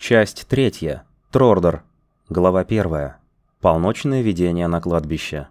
Часть 3. Трордор. Глава 1. Полночное видение на кладбище.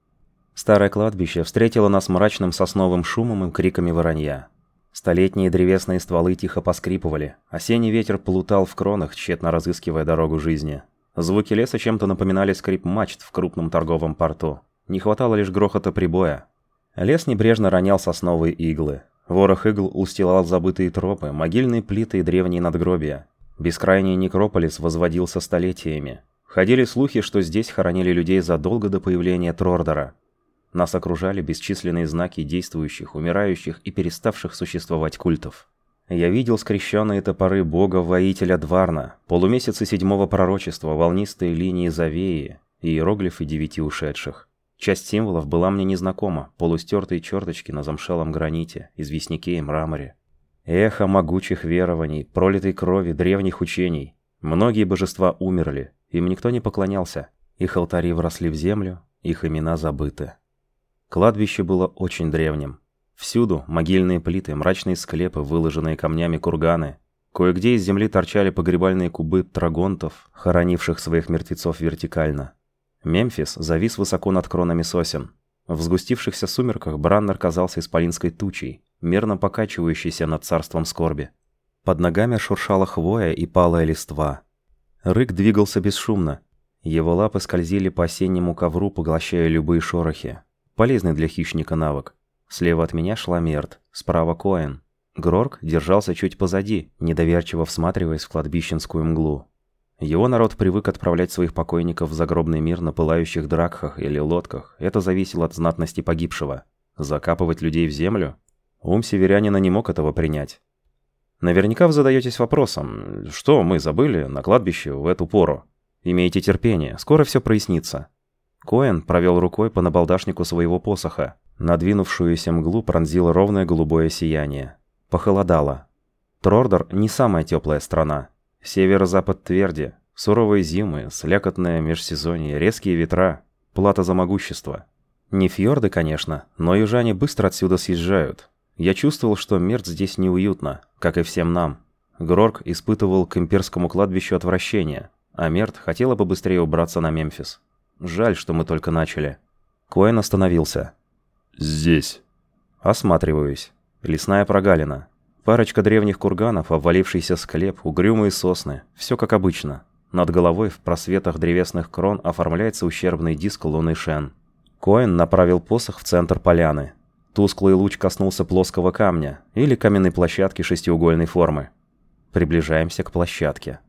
Старое кладбище встретило нас мрачным сосновым шумом и криками воронья. Столетние древесные стволы тихо поскрипывали, осенний ветер плутал в кронах, тщетно разыскивая дорогу жизни. Звуки леса чем-то напоминали скрип мачт в крупном торговом порту. Не хватало лишь грохота прибоя. Лес небрежно ронял сосновые иглы. Ворох игл устилал забытые тропы, могильные плиты и древние надгробия. Бескрайний некрополис возводился столетиями. Ходили слухи, что здесь хоронили людей задолго до появления Трордора. Нас окружали бесчисленные знаки действующих, умирающих и переставших существовать культов. Я видел скрещенные топоры бога-воителя Дварна, полумесяцы седьмого пророчества, волнистые линии Завеи и иероглифы 9 ушедших. Часть символов была мне незнакома, полустертые черточки на замшелом граните, известняке и мраморе. Эхо могучих верований, пролитой крови, древних учений. Многие божества умерли, им никто не поклонялся. Их алтари вросли в землю, их имена забыты. Кладбище было очень древним. Всюду могильные плиты, мрачные склепы, выложенные камнями курганы. Кое-где из земли торчали погребальные кубы трагонтов, хоронивших своих мертвецов вертикально. Мемфис завис высоко над кронами сосен. В сгустившихся сумерках Браннер казался исполинской тучей, мерно покачивающейся над царством скорби. Под ногами шуршала хвоя и палая листва. Рык двигался бесшумно. Его лапы скользили по осеннему ковру, поглощая любые шорохи. Полезный для хищника навык. Слева от меня шла Мерт, справа Коэн. Грорк держался чуть позади, недоверчиво всматриваясь в кладбищенскую мглу. Его народ привык отправлять своих покойников в загробный мир на пылающих дракхах или лодках. Это зависело от знатности погибшего. Закапывать людей в землю? Ум северянина не мог этого принять. Наверняка вы задаетесь вопросом, что мы забыли на кладбище в эту пору? Имейте терпение, скоро все прояснится. Коэн провел рукой по набалдашнику своего посоха. Надвинувшуюся мглу пронзило ровное голубое сияние. Похолодало. Трордор не самая теплая страна. Северо-запад тверди, суровые зимы, слякотное межсезонье, резкие ветра, плата за могущество. Не фьорды, конечно, но южане быстро отсюда съезжают. Я чувствовал, что Мерт здесь неуютно, как и всем нам. Грорк испытывал к имперскому кладбищу отвращение, а Мерт хотела побыстрее убраться на Мемфис. Жаль, что мы только начали. Коэн остановился. «Здесь». Осматриваюсь. Лесная прогалина. Парочка древних курганов, обвалившийся склеп, угрюмые сосны. Все как обычно. Над головой в просветах древесных крон оформляется ущербный диск луны Шен. Коэн направил посох в центр поляны. Тусклый луч коснулся плоского камня или каменной площадки шестиугольной формы. Приближаемся к площадке.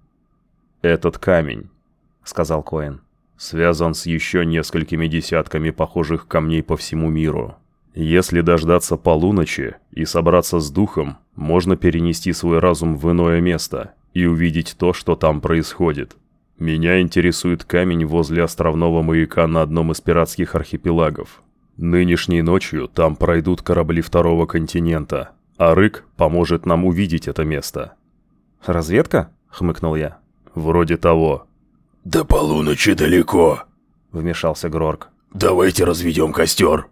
«Этот камень», — сказал Коэн, — «связан с еще несколькими десятками похожих камней по всему миру. Если дождаться полуночи и собраться с духом, можно перенести свой разум в иное место и увидеть то, что там происходит. Меня интересует камень возле островного маяка на одном из пиратских архипелагов. Нынешней ночью там пройдут корабли второго континента, а Рык поможет нам увидеть это место». «Разведка?» — хмыкнул я. «Вроде того». «До полуночи далеко», — вмешался Грорк. «Давайте разведем костер».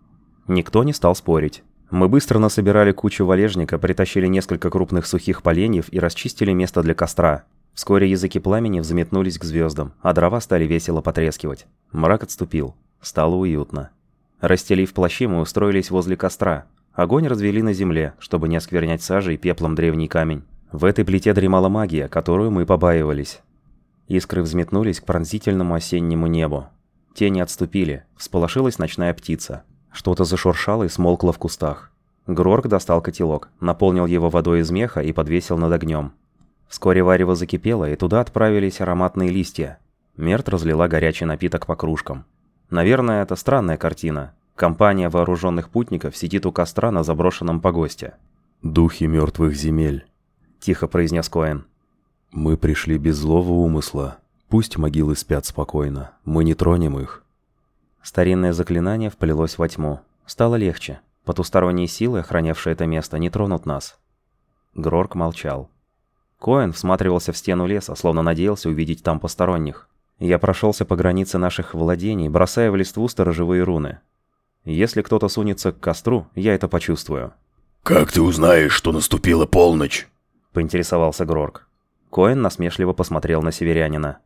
Никто не стал спорить. Мы быстро насобирали кучу валежника, притащили несколько крупных сухих поленьев и расчистили место для костра. Вскоре языки пламени взметнулись к звездам, а дрова стали весело потрескивать. Мрак отступил. Стало уютно. Расстелив плащи, мы устроились возле костра. Огонь развели на земле, чтобы не осквернять сажей и пеплом древний камень. В этой плите дремала магия, которую мы побаивались. Искры взметнулись к пронзительному осеннему небу. Тени отступили, всполошилась ночная птица. Что-то зашуршало и смолкло в кустах. Грорк достал котелок, наполнил его водой из меха и подвесил над огнем. Вскоре варево закипело, и туда отправились ароматные листья. Мерт разлила горячий напиток по кружкам. Наверное, это странная картина. Компания вооруженных путников сидит у костра на заброшенном погосте. «Духи мертвых земель», — тихо произнес Коэн. «Мы пришли без злого умысла. Пусть могилы спят спокойно. Мы не тронем их». Старинное заклинание вплелось во тьму. Стало легче. Потусторонние силы, охранявшие это место, не тронут нас. Грорк молчал. Коэн всматривался в стену леса, словно надеялся увидеть там посторонних. Я прошелся по границе наших владений, бросая в листву сторожевые руны. Если кто-то сунется к костру, я это почувствую. «Как ты узнаешь, что наступила полночь?» — поинтересовался Грорк. Коэн насмешливо посмотрел на северянина.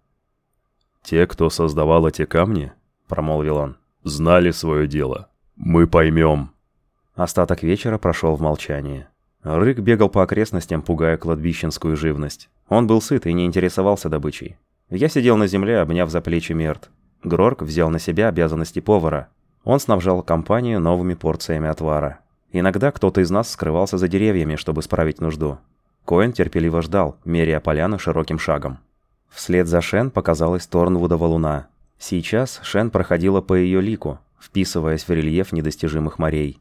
«Те, кто создавал эти камни, — промолвил он, — знали свое дело. Мы поймем». Остаток вечера прошел в молчании. Рык бегал по окрестностям, пугая кладбищенскую живность. Он был сыт и не интересовался добычей. Я сидел на земле, обняв за плечи Мерт. Грорк взял на себя обязанности повара. Он снабжал компанию новыми порциями отвара. Иногда кто-то из нас скрывался за деревьями, чтобы справить нужду. Коэн терпеливо ждал, меряя поляну широким шагом. Вслед за Шен показалась Торнвудова луна. Сейчас Шен проходила по ее лику, вписываясь в рельеф недостижимых морей.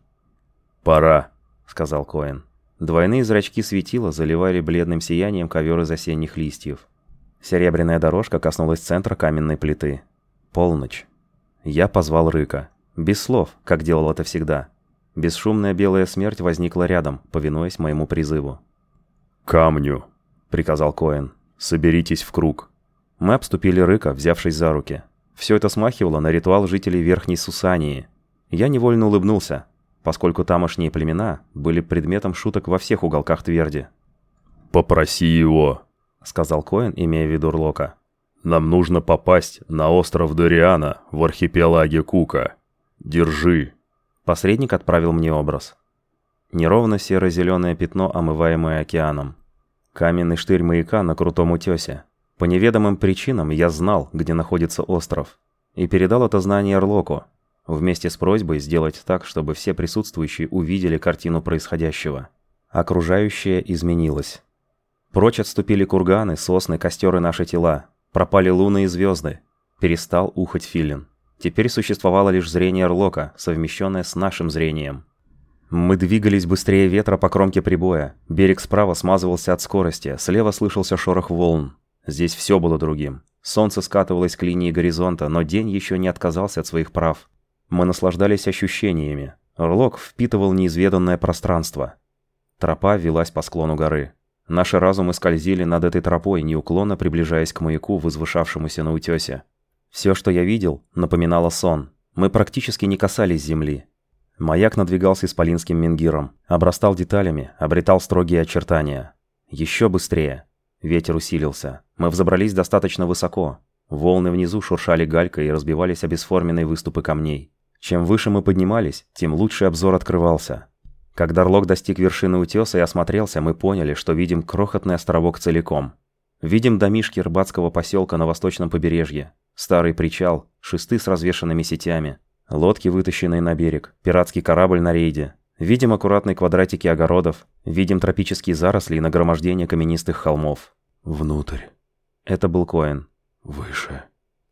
«Пора», — сказал Коэн. Двойные зрачки светила заливали бледным сиянием ковер из осенних листьев. Серебряная дорожка коснулась центра каменной плиты. Полночь. Я позвал Рыка. Без слов, как делал это всегда. Бесшумная белая смерть возникла рядом, повинуясь моему призыву. «Камню», — приказал Коэн. «Соберитесь в круг». Мы обступили Рыка, взявшись за руки. Все это смахивало на ритуал жителей Верхней Сусании. Я невольно улыбнулся, поскольку тамошние племена были предметом шуток во всех уголках Тверди. «Попроси его», — сказал Коэн, имея в виду Рлока. «Нам нужно попасть на остров Дориана в архипелаге Кука. Держи». Посредник отправил мне образ. Неровно серо-зеленое пятно, омываемое океаном. Каменный штырь маяка на крутом утёсе. По неведомым причинам я знал, где находится остров, и передал это знание Рлоку, вместе с просьбой сделать так, чтобы все присутствующие увидели картину происходящего. Окружающее изменилось. Прочь отступили курганы, сосны, костер и наши тела. Пропали луны и звезды. Перестал ухать филин. Теперь существовало лишь зрение Рлока, совмещенное с нашим зрением. Мы двигались быстрее ветра по кромке прибоя. Берег справа смазывался от скорости, слева слышался шорох волн. Здесь все было другим. Солнце скатывалось к линии горизонта, но день еще не отказался от своих прав. Мы наслаждались ощущениями. Рлок впитывал неизведанное пространство. Тропа велась по склону горы. Наши разумы скользили над этой тропой, неуклонно приближаясь к маяку, возвышавшемуся на утёсе. Все, что я видел, напоминало сон. Мы практически не касались земли. Маяк надвигался исполинским менгиром, обрастал деталями, обретал строгие очертания. Еще быстрее. Ветер усилился. Мы взобрались достаточно высоко. Волны внизу шуршали галькой и разбивались о бесформенные выступы камней. Чем выше мы поднимались, тем лучший обзор открывался. Когда Рлок достиг вершины утёса и осмотрелся, мы поняли, что видим крохотный островок целиком. Видим домишки рыбацкого поселка на восточном побережье, старый причал, шесты с развешанными сетями, лодки, вытащенные на берег, пиратский корабль на рейде. Видим аккуратные квадратики огородов, видим тропические заросли и нагромождение каменистых холмов. Внутрь. Это был Коэн. Выше.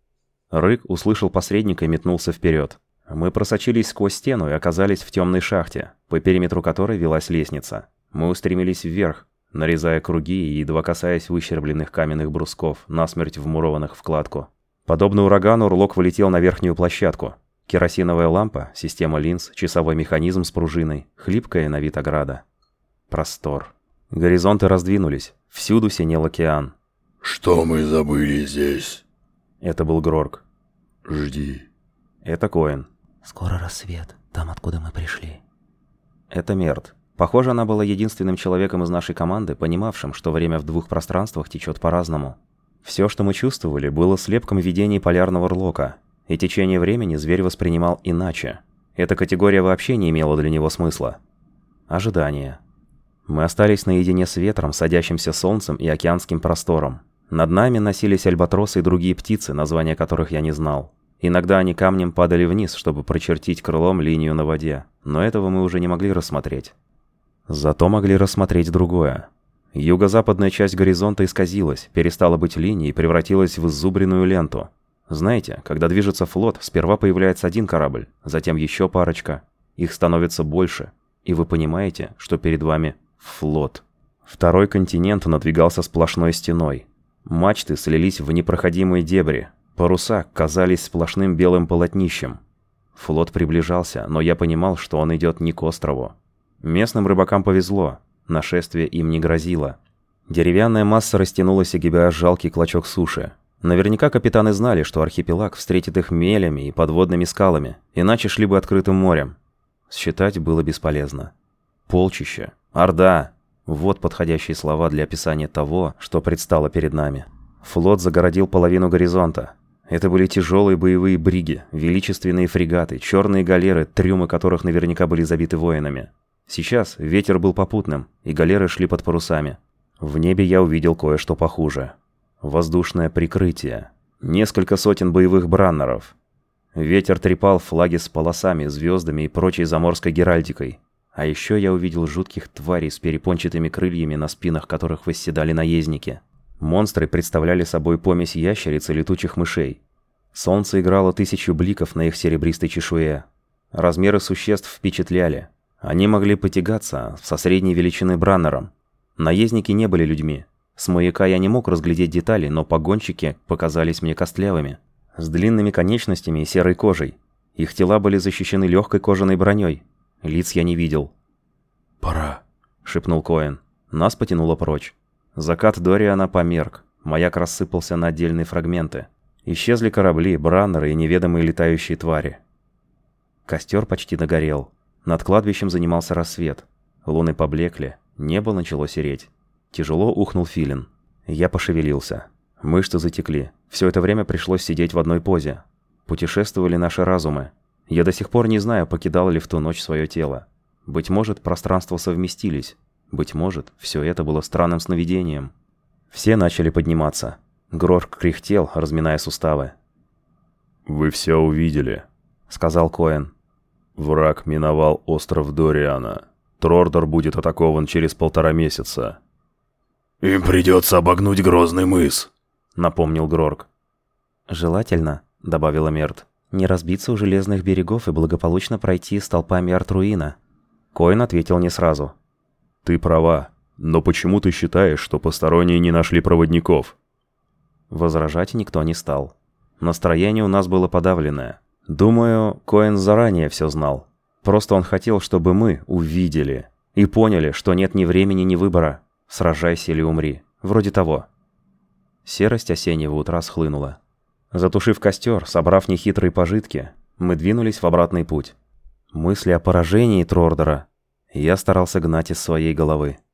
Рык услышал посредника и метнулся вперед. Мы просочились сквозь стену и оказались в темной шахте, по периметру которой велась лестница. Мы устремились вверх, нарезая круги и едва касаясь выщербленных каменных брусков, насмерть вмурованных в кладку. Подобно урагану, Рлок вылетел на верхнюю площадку. Керосиновая лампа, система линз, часовой механизм с пружиной, хлипкая на вид ограда. Простор. Горизонты раздвинулись, всюду синел океан. Что мы забыли здесь? Это был Грорк. Жди. Это Коэн. Скоро рассвет, там, откуда мы пришли. Это Мерт. Похоже, она была единственным человеком из нашей команды, понимавшим, что время в двух пространствах течет по-разному. Все, что мы чувствовали, было слепком видений полярного Рлока, и течение времени зверь воспринимал иначе. Эта категория вообще не имела для него смысла. Ожидание. Мы остались наедине с ветром, садящимся солнцем и океанским простором. Над нами носились альбатросы и другие птицы, названия которых я не знал. Иногда они камнем падали вниз, чтобы прочертить крылом линию на воде, но этого мы уже не могли рассмотреть. Зато могли рассмотреть другое. Юго-западная часть горизонта исказилась, перестала быть линией и превратилась в иззубренную ленту. Знаете, когда движется флот, сперва появляется один корабль, затем еще парочка. Их становится больше, и вы понимаете, что перед вами флот. Второй континент надвигался сплошной стеной. Мачты слились в непроходимые дебри. Паруса казались сплошным белым полотнищем. Флот приближался, но я понимал, что он идет не к острову. Местным рыбакам повезло, нашествие им не грозило. Деревянная масса растянулась, огибая жалкий клочок суши. Наверняка капитаны знали, что архипелаг встретит их мелями и подводными скалами, иначе шли бы открытым морем. Считать было бесполезно. Полчища, орда. Вот подходящие слова для описания того, что предстало перед нами. Флот загородил половину горизонта. Это были тяжелые боевые бриги, величественные фрегаты, черные галеры, трюмы которых наверняка были забиты воинами. Сейчас ветер был попутным, и галеры шли под парусами. В небе я увидел кое-что похуже. Воздушное прикрытие. Несколько сотен боевых браннеров. Ветер трепал флаги с полосами, звездами и прочей заморской геральдикой. А еще я увидел жутких тварей с перепончатыми крыльями, на спинах которых восседали наездники. Монстры представляли собой помесь ящериц и летучих мышей. Солнце играло 1000 бликов на их серебристой чешуе. Размеры существ впечатляли. Они могли потягаться со средней величины браннером. Наездники не были людьми. С маяка я не мог разглядеть детали, но погонщики показались мне костлявыми, с длинными конечностями и серой кожей. Их тела были защищены легкой кожаной броней. Лиц я не видел. «Пора», — шепнул Коэн. Нас потянуло прочь. Закат Дориана померк. Маяк рассыпался на отдельные фрагменты. Исчезли корабли, браннеры и неведомые летающие твари. Костер почти догорел. Над кладбищем занимался рассвет. Луны поблекли. Небо начало сереть. Тяжело ухнул филин. Я пошевелился. Мышцы затекли. Все это время пришлось сидеть в одной позе. Путешествовали наши разумы. Я до сих пор не знаю, покидал ли в ту ночь свое тело. Быть может, пространства совместились. Быть может, все это было странным сновидением. Все начали подниматься. Грорк кряхтел, разминая суставы. «Вы все увидели», — сказал Коэн. «Враг миновал остров Дориана. Трордор будет атакован через 1,5 месяца». «Им придется обогнуть Грозный мыс», — напомнил Грорк. «Желательно», — добавила Мерт, — «не разбиться у железных берегов и благополучно пройти с толпами Артруина». Коэн ответил не сразу. «Ты права, но почему ты считаешь, что посторонние не нашли проводников?» Возражать никто не стал. Настроение у нас было подавленное. Думаю, Коэн заранее все знал. Просто он хотел, чтобы мы увидели и поняли, что нет ни времени, ни выбора. Сражайся или умри. Вроде того. Серость осеннего утра схлынула. Затушив костер, собрав нехитрые пожитки, мы двинулись в обратный путь. Мысли о поражении Трордора я старался гнать из своей головы.